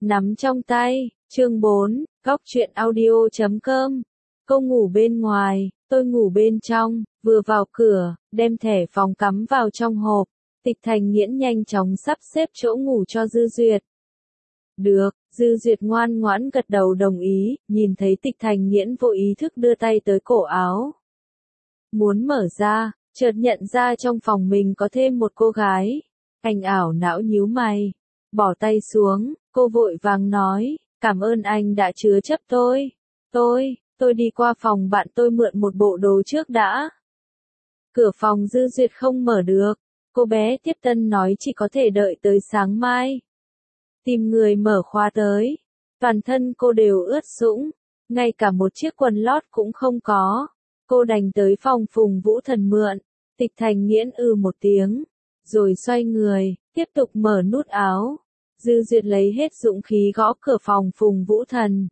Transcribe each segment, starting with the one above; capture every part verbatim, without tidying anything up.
nắm trong tay. Chương bốn, Góc truyện audio chấm com. Cô ngủ bên ngoài, tôi ngủ bên trong, vừa vào cửa, đem thẻ phòng cắm vào trong hộp. Tịch Thành Nghiễn nhanh chóng sắp xếp chỗ ngủ cho Dư Duyệt. Được, Dư Duyệt ngoan ngoãn gật đầu đồng ý, nhìn thấy Tịch Thành Nghiễn vô ý thức đưa tay tới cổ áo. Muốn mở ra, chợt nhận ra trong phòng mình có thêm một cô gái. Anh ảo não nhíu mày, bỏ tay xuống, cô vội vàng nói, cảm ơn anh đã chứa chấp tôi. Tôi, tôi đi qua phòng bạn tôi mượn một bộ đồ trước đã. Cửa phòng Dư Duyệt không mở được, cô bé tiếp tân nói chỉ có thể đợi tới sáng mai. Tìm người mở khóa tới, toàn thân cô đều ướt sũng, ngay cả một chiếc quần lót cũng không có. Cô đành tới phòng Phùng Vũ Thần mượn. Tịch Thành Nghiễn ư một tiếng, rồi xoay người, tiếp tục mở nút áo. Dư Duyệt lấy hết dũng khí gõ cửa phòng Phùng Vũ Thần.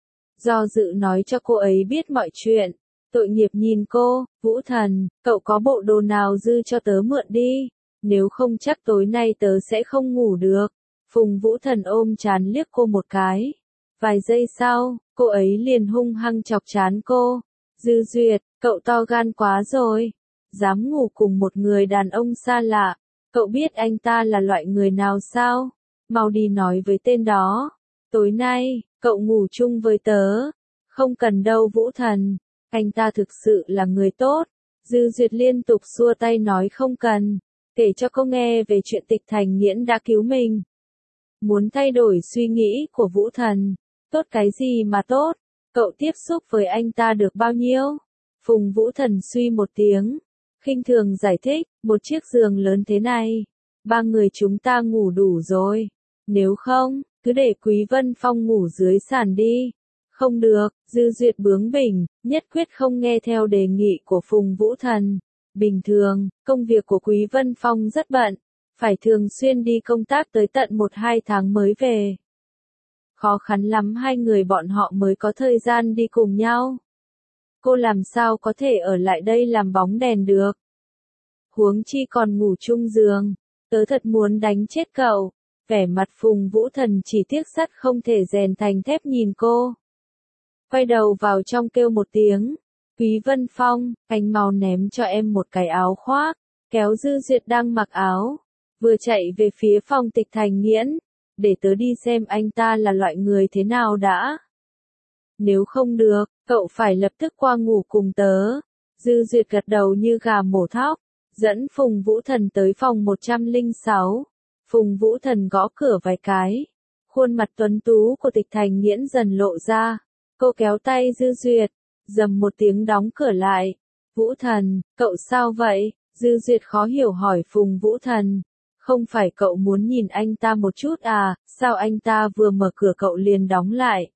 Do dự nói cho cô ấy biết mọi chuyện. Tội nghiệp nhìn cô, Vũ Thần, cậu có bộ đồ nào dư cho tớ mượn đi, nếu không chắc tối nay tớ sẽ không ngủ được. Phùng Vũ Thần ôm trán liếc cô một cái. Vài giây sau, cô ấy liền hung hăng chọc trán cô. Dư Duyệt, cậu to gan quá rồi. Dám ngủ cùng một người đàn ông xa lạ. Cậu biết anh ta là loại người nào sao? Mau đi nói với tên đó. Tối nay, cậu ngủ chung với tớ. Không cần đâu Vũ Thần. Anh ta thực sự là người tốt. Dư Duyệt liên tục xua tay nói không cần. Kể cho cô nghe về chuyện Tịch Thành Nghiễn đã cứu mình. Muốn thay đổi suy nghĩ của Vũ Thần. Tốt cái gì mà tốt? Cậu tiếp xúc với anh ta được bao nhiêu? Phùng Vũ Thần suy một tiếng. Khinh thường giải thích, một chiếc giường lớn thế này. Ba người chúng ta ngủ đủ rồi. Nếu không, cứ để Quý Vân Phong ngủ dưới sàn đi. Không được, Dư Duyệt bướng bỉnh, nhất quyết không nghe theo đề nghị của Phùng Vũ Thần. Bình thường, công việc của Quý Vân Phong rất bận. Phải thường xuyên đi công tác tới tận một hai tháng mới về. Khó khăn lắm hai người bọn họ mới có thời gian đi cùng nhau. Cô làm sao có thể ở lại đây làm bóng đèn được. Huống chi còn ngủ chung giường. Tớ thật muốn đánh chết cậu. Vẻ mặt Phùng Vũ Thần chỉ tiếc sắt không thể rèn thành thép nhìn cô. Quay đầu vào trong kêu một tiếng. Quý Vân Phong, anh mau ném cho em một cái áo khoác. Kéo Dư Duyệt đang mặc áo. Vừa chạy về phía phòng Tịch Thành Nghiễn. Để tớ đi xem anh ta là loại người thế nào đã. Nếu không được, cậu phải lập tức qua ngủ cùng tớ. Dư Duyệt gật đầu như gà mổ thóc. Dẫn Phùng Vũ Thần tới phòng một trăm lẻ sáu. Phùng Vũ Thần gõ cửa vài cái. Khuôn mặt tuấn tú của Tịch Thành Nghiễn dần lộ ra. Cô kéo tay Dư Duyệt. Dầm một tiếng đóng cửa lại. Vũ Thần, cậu sao vậy? Dư Duyệt khó hiểu hỏi Phùng Vũ Thần. Không phải cậu muốn nhìn anh ta một chút à, sao anh ta vừa mở cửa cậu liền đóng lại?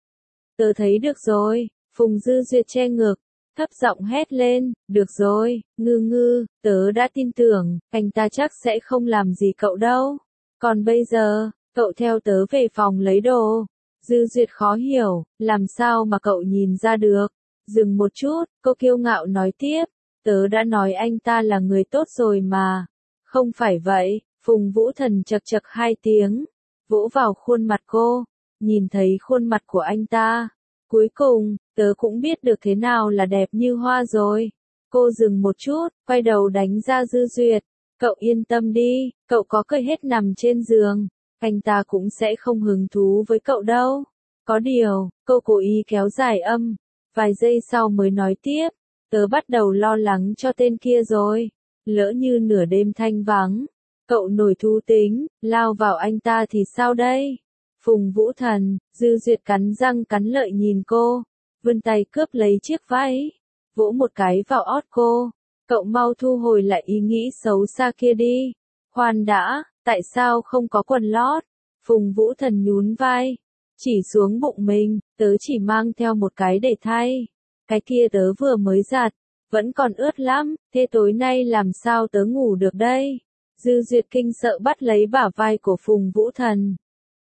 Tớ thấy được rồi, Phùng Dư Duyệt che ngực, thấp giọng hét lên, được rồi, ngư ngư, tớ đã tin tưởng, anh ta chắc sẽ không làm gì cậu đâu. Còn bây giờ, cậu theo tớ về phòng lấy đồ. Dư Duyệt khó hiểu, làm sao mà cậu nhìn ra được? Dừng một chút, cô kiêu ngạo nói tiếp, tớ đã nói anh ta là người tốt rồi mà. Không phải vậy, Phùng Vũ Thần chật chật hai tiếng, vỗ vào khuôn mặt cô, nhìn thấy khuôn mặt của anh ta. Cuối cùng, tớ cũng biết được thế nào là đẹp như hoa rồi. Cô dừng một chút, quay đầu đánh ra Dư Duyệt. Cậu yên tâm đi, cậu có cởi hết nằm trên giường. Anh ta cũng sẽ không hứng thú với cậu đâu. Có điều, cô cố ý kéo dài âm. Vài giây sau mới nói tiếp. Tớ bắt đầu lo lắng cho tên kia rồi. Lỡ như nửa đêm thanh vắng. Cậu nổi thú tính, lao vào anh ta thì sao đây? Phùng Vũ Thần, Dư Duyệt cắn răng cắn lợi nhìn cô, vươn tay cướp lấy chiếc váy, vỗ một cái vào ót cô. Cậu mau thu hồi lại ý nghĩ xấu xa kia đi. Khoan đã, tại sao không có quần lót? Phùng Vũ Thần nhún vai, chỉ xuống bụng mình, tớ chỉ mang theo một cái để thay. Cái kia tớ vừa mới giặt, vẫn còn ướt lắm, thế tối nay làm sao tớ ngủ được đây? Dư Duyệt kinh sợ bắt lấy bả vai của Phùng Vũ Thần.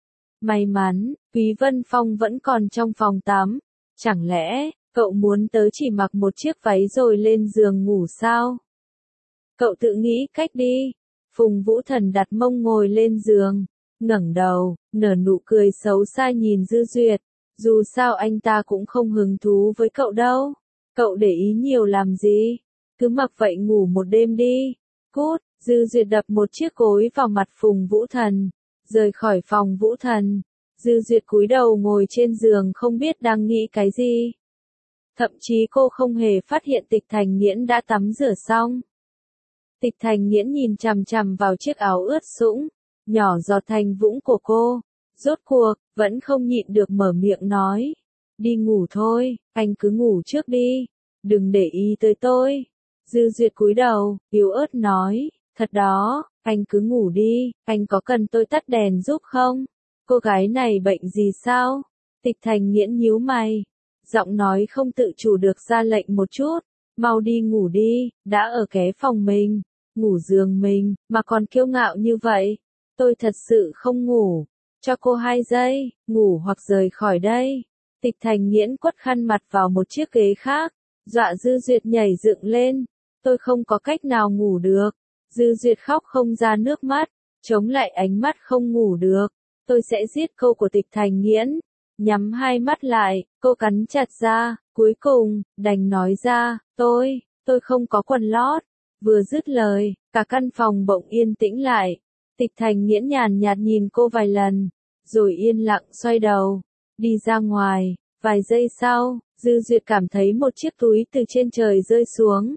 May mắn, Quý Vân Phong vẫn còn trong phòng tắm. Chẳng lẽ, cậu muốn tớ chỉ mặc một chiếc váy rồi lên giường ngủ sao? Cậu tự nghĩ cách đi. Phùng Vũ Thần đặt mông ngồi lên giường, ngẩng đầu, nở nụ cười xấu xa nhìn Dư Duyệt. Dù sao anh ta cũng không hứng thú với cậu đâu. Cậu để ý nhiều làm gì? Cứ mặc vậy ngủ một đêm đi. Cút, Dư Duyệt đập một chiếc gối vào mặt Phùng Vũ Thần. Rời khỏi phòng Vũ Thần. Dư Duyệt cúi đầu ngồi trên giường không biết đang nghĩ cái gì. Thậm chí cô không hề phát hiện Tịch Thành Nghiễn đã tắm rửa xong. Tịch Thành Nghiễn nhìn chằm chằm vào chiếc áo ướt sũng, nhỏ giọt thành vũng của cô. Rốt cuộc, vẫn không nhịn được mở miệng nói. Đi ngủ thôi, anh cứ ngủ trước đi. Đừng để ý tới tôi. Dư Duyệt cúi đầu, yếu ớt nói. Thật đó, anh cứ ngủ đi, anh có cần tôi tắt đèn giúp không? Cô gái này bệnh gì sao? Tịch Thành Nghiễn nhíu mày. Giọng nói không tự chủ được ra lệnh một chút. Mau đi ngủ đi, đã ở ké phòng mình, ngủ giường mình, mà còn kiêu ngạo như vậy. Tôi thật sự không ngủ. Cho cô hai giây, ngủ hoặc rời khỏi đây. Tịch Thành Nghiễn quất khăn mặt vào một chiếc ghế khác. Dọa Dư Duyệt nhảy dựng lên. Tôi không có cách nào ngủ được. Dư Duyệt khóc không ra nước mắt. Chống lại ánh mắt không ngủ được. Tôi sẽ giết cô của Tịch Thành Nghiễn. Nhắm hai mắt lại, cô cắn chặt ra. Cuối cùng, đành nói ra. Tôi, tôi không có quần lót. Vừa dứt lời, cả căn phòng bỗng yên tĩnh lại. Tịch Thành Nghiễn nhàn nhạt nhìn cô vài lần, rồi yên lặng xoay đầu, đi ra ngoài. Vài giây sau, Dư Duyệt cảm thấy một chiếc túi từ trên trời rơi xuống.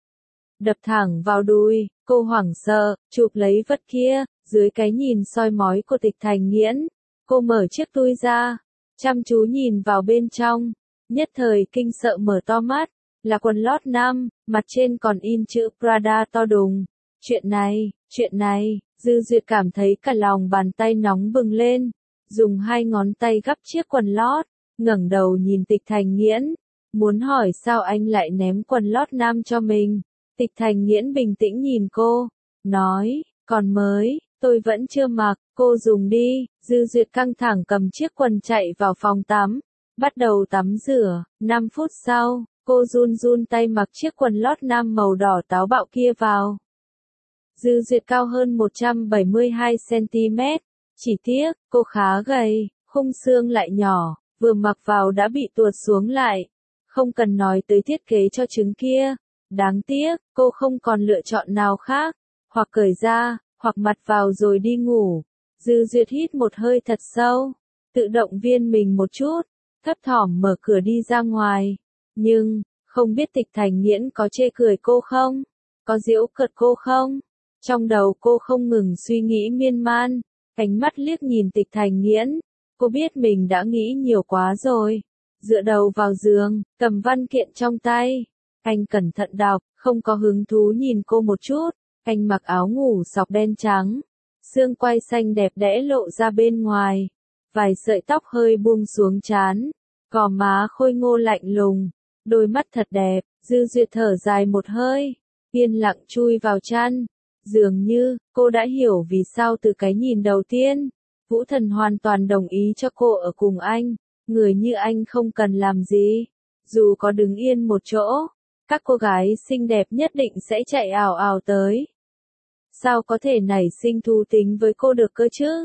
Đập thẳng vào đùi, cô hoảng sợ, chụp lấy vật kia, dưới cái nhìn soi mói của Tịch Thành Nghiễn. Cô mở chiếc túi ra, chăm chú nhìn vào bên trong, nhất thời kinh sợ mở to mắt, là quần lót nam, mặt trên còn in chữ Prada to đùng. Chuyện này, chuyện này, Dư Duyệt cảm thấy cả lòng bàn tay nóng bừng lên, dùng hai ngón tay gắp chiếc quần lót, ngẩng đầu nhìn Tịch Thành Nghiễn, muốn hỏi sao anh lại ném quần lót nam cho mình. Tịch Thành Nghiễn bình tĩnh nhìn cô, nói, còn mới, tôi vẫn chưa mặc, cô dùng đi. Dư Duyệt căng thẳng cầm chiếc quần chạy vào phòng tắm, bắt đầu tắm rửa. Năm phút sau, cô run run tay mặc chiếc quần lót nam màu đỏ táo bạo kia vào. Dư Duyệt cao hơn một trăm bảy mươi hai xăng ti mét, chỉ tiếc, cô khá gầy, khung xương lại nhỏ, vừa mặc vào đã bị tuột xuống lại. Không cần nói tới thiết kế cho trứng kia. Đáng tiếc, cô không còn lựa chọn nào khác, hoặc cởi ra, hoặc mặc vào rồi đi ngủ. Dư Duyệt hít một hơi thật sâu, tự động viên mình một chút, thấp thỏm mở cửa đi ra ngoài. Nhưng, không biết Tịch Thành Nghiễn có chê cười cô không? Có giễu cợt cô không? Trong đầu cô không ngừng suy nghĩ miên man, ánh mắt liếc nhìn Tịch Thành Nghiễn. Cô biết mình đã nghĩ nhiều quá rồi. Dựa đầu vào giường, cầm văn kiện trong tay. Anh cẩn thận đọc, không có hứng thú nhìn cô một chút. Anh mặc áo ngủ sọc đen trắng. Xương quai xanh đẹp đẽ lộ ra bên ngoài. Vài sợi tóc hơi buông xuống trán. Gò má khôi ngô lạnh lùng. Đôi mắt thật đẹp. Dư Duyệt thở dài một hơi. Yên lặng chui vào chăn. Dường như, cô đã hiểu vì sao từ cái nhìn đầu tiên, Vũ Thần hoàn toàn đồng ý cho cô ở cùng anh. Người như anh không cần làm gì. Dù có đứng yên một chỗ, các cô gái xinh đẹp nhất định sẽ chạy ào ào tới. Sao có thể nảy sinh thú tính với cô được cơ chứ?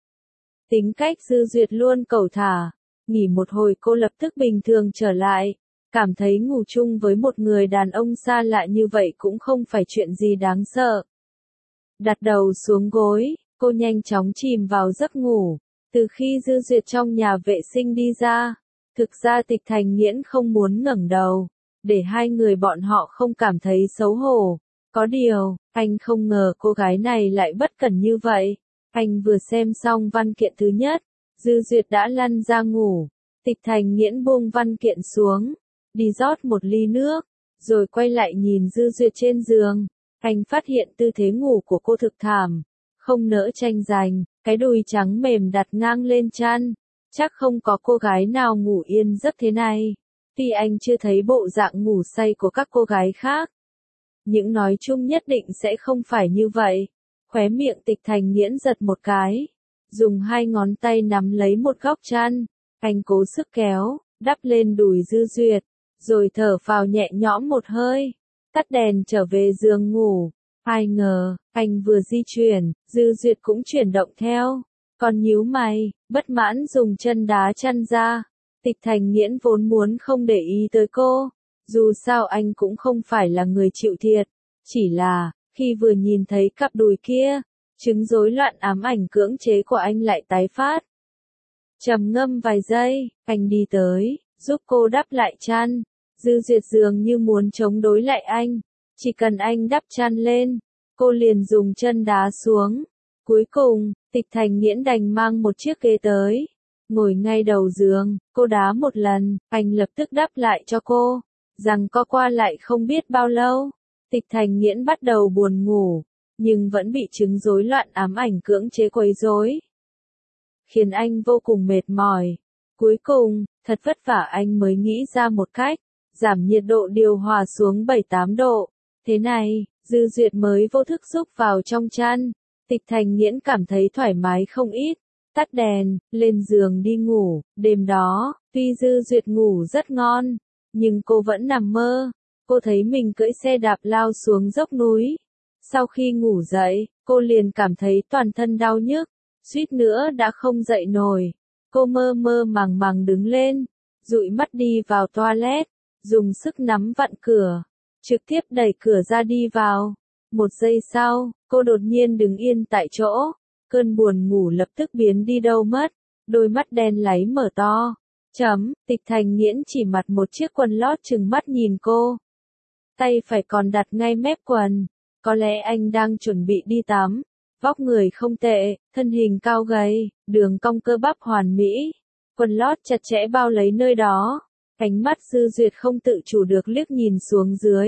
Tính cách Dư Duyệt luôn cẩu thả. Nghỉ một hồi cô lập tức bình thường trở lại. Cảm thấy ngủ chung với một người đàn ông xa lạ như vậy cũng không phải chuyện gì đáng sợ. Đặt đầu xuống gối, cô nhanh chóng chìm vào giấc ngủ. Từ khi Dư Duyệt trong nhà vệ sinh đi ra, thực ra Tịch Thành Nghiễn không muốn ngẩng đầu, để hai người bọn họ không cảm thấy xấu hổ. Có điều, anh không ngờ cô gái này lại bất cẩn như vậy. Anh vừa xem xong văn kiện thứ nhất, Dư Duyệt đã lăn ra ngủ. Tịch Thành Nghiễn buông văn kiện xuống, đi rót một ly nước, rồi quay lại nhìn Dư Duyệt trên giường. Anh phát hiện tư thế ngủ của cô thực thảm, không nỡ tranh giành, cái đùi trắng mềm đặt ngang lên chăn. Chắc không có cô gái nào ngủ yên giấc thế này. Tuy anh chưa thấy bộ dạng ngủ say của các cô gái khác, những nói chung nhất định sẽ không phải như vậy. Khóe miệng Tịch Thành Nghiễn giật một cái, dùng hai ngón tay nắm lấy một góc chăn. Anh cố sức kéo, đắp lên đùi Dư Duyệt, rồi thở phào nhẹ nhõm một hơi, tắt đèn trở về giường ngủ. Ai ngờ, anh vừa di chuyển, Dư Duyệt cũng chuyển động theo. Còn nhíu mày, bất mãn dùng chân đá chăn ra. Tịch Thành Nghiễn vốn muốn không để ý tới cô. Dù sao anh cũng không phải là người chịu thiệt. Chỉ là, khi vừa nhìn thấy cặp đùi kia, chứng rối loạn ám ảnh cưỡng chế của anh lại tái phát. Trầm ngâm vài giây, anh đi tới, giúp cô đắp lại chăn. Dư Duyệt dường như muốn chống đối lại anh. Chỉ cần anh đắp chăn lên, cô liền dùng chân đá xuống. Cuối cùng, Tịch Thành Nghiễn đành mang một chiếc ghế tới. Ngồi ngay đầu giường, cô đá một lần, anh lập tức đắp lại cho cô. Rằng co qua lại không biết bao lâu. Tịch Thành Nghiễn bắt đầu buồn ngủ, nhưng vẫn bị chứng rối loạn ám ảnh cưỡng chế quấy rối, khiến anh vô cùng mệt mỏi. Cuối cùng, thật vất vả anh mới nghĩ ra một cách, giảm nhiệt độ điều hòa xuống bảy tám độ. Thế này, Dư Duyệt mới vô thức rúc vào trong chăn. Tịch Thành Nghiễn cảm thấy thoải mái không ít, tắt đèn, lên giường đi ngủ. Đêm đó, tuy Dư Duyệt ngủ rất ngon, nhưng cô vẫn nằm mơ. Cô thấy mình cưỡi xe đạp lao xuống dốc núi. Sau khi ngủ dậy, cô liền cảm thấy toàn thân đau nhức, suýt nữa đã không dậy nổi. Cô mơ mơ màng màng đứng lên, dụi mắt đi vào toilet, dùng sức nắm vặn cửa, trực tiếp đẩy cửa ra đi vào. Một giây sau, cô đột nhiên đứng yên tại chỗ, cơn buồn ngủ lập tức biến đi đâu mất, đôi mắt đen láy mở to. Chấm, Tịch Thành Nghiễn chỉ mặc một chiếc quần lót trừng mắt nhìn cô. Tay phải còn đặt ngay mép quần, có lẽ anh đang chuẩn bị đi tắm. Vóc người không tệ, thân hình cao gầy, đường cong cơ bắp hoàn mỹ, quần lót chặt chẽ bao lấy nơi đó. Ánh mắt Dư Duyệt không tự chủ được liếc nhìn xuống dưới.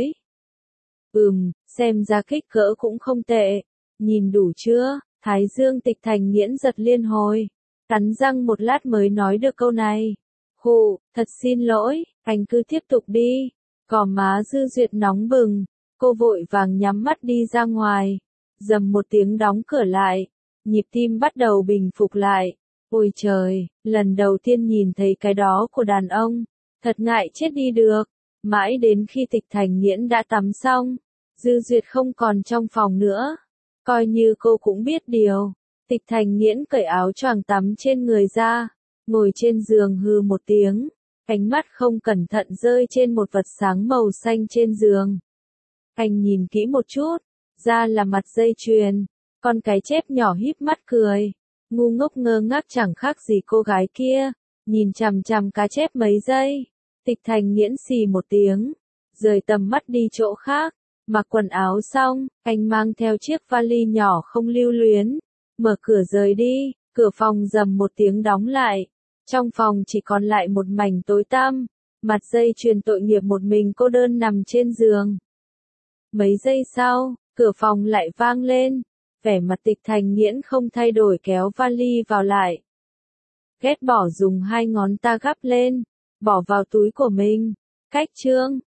Ừm, xem ra kích cỡ cũng không tệ. Nhìn đủ chưa? Thái dương Tịch Thành Nghiễn giật liên hồi, cắn răng một lát mới nói được câu này. Hù, thật xin lỗi, anh cứ tiếp tục đi. Gò má Dư Duyệt nóng bừng, cô vội vàng nhắm mắt đi ra ngoài. Dầm một tiếng đóng cửa lại, nhịp tim bắt đầu bình phục lại. Ôi trời, lần đầu tiên nhìn thấy cái đó của đàn ông, thật ngại chết đi được. Mãi đến khi Tịch Thành Nghiễn đã tắm xong, Dư Duyệt không còn trong phòng nữa. Coi như cô cũng biết điều, Tịch Thành Nghiễn cởi áo choàng tắm trên người ra, ngồi trên giường hừ một tiếng, ánh mắt không cẩn thận rơi trên một vật sáng màu xanh trên giường. Anh nhìn kỹ một chút, ra là mặt dây chuyền, con cái chép nhỏ híp mắt cười, ngu ngốc ngơ ngác chẳng khác gì cô gái kia, nhìn chằm chằm cá chép mấy giây. Tịch Thành Nghiễn xì một tiếng, rời tầm mắt đi chỗ khác, mặc quần áo xong, anh mang theo chiếc vali nhỏ không lưu luyến, mở cửa rời đi, cửa phòng rầm một tiếng đóng lại. Trong phòng chỉ còn lại một mảnh tối tăm, mặt dây chuyền tội nghiệp một mình cô đơn nằm trên giường. Mấy giây sau, cửa phòng lại vang lên, vẻ mặt Tịch Thành Nghiễn không thay đổi kéo vali vào lại. Ghét bỏ dùng hai ngón ta gắp lên, bỏ vào túi của mình. Cách chương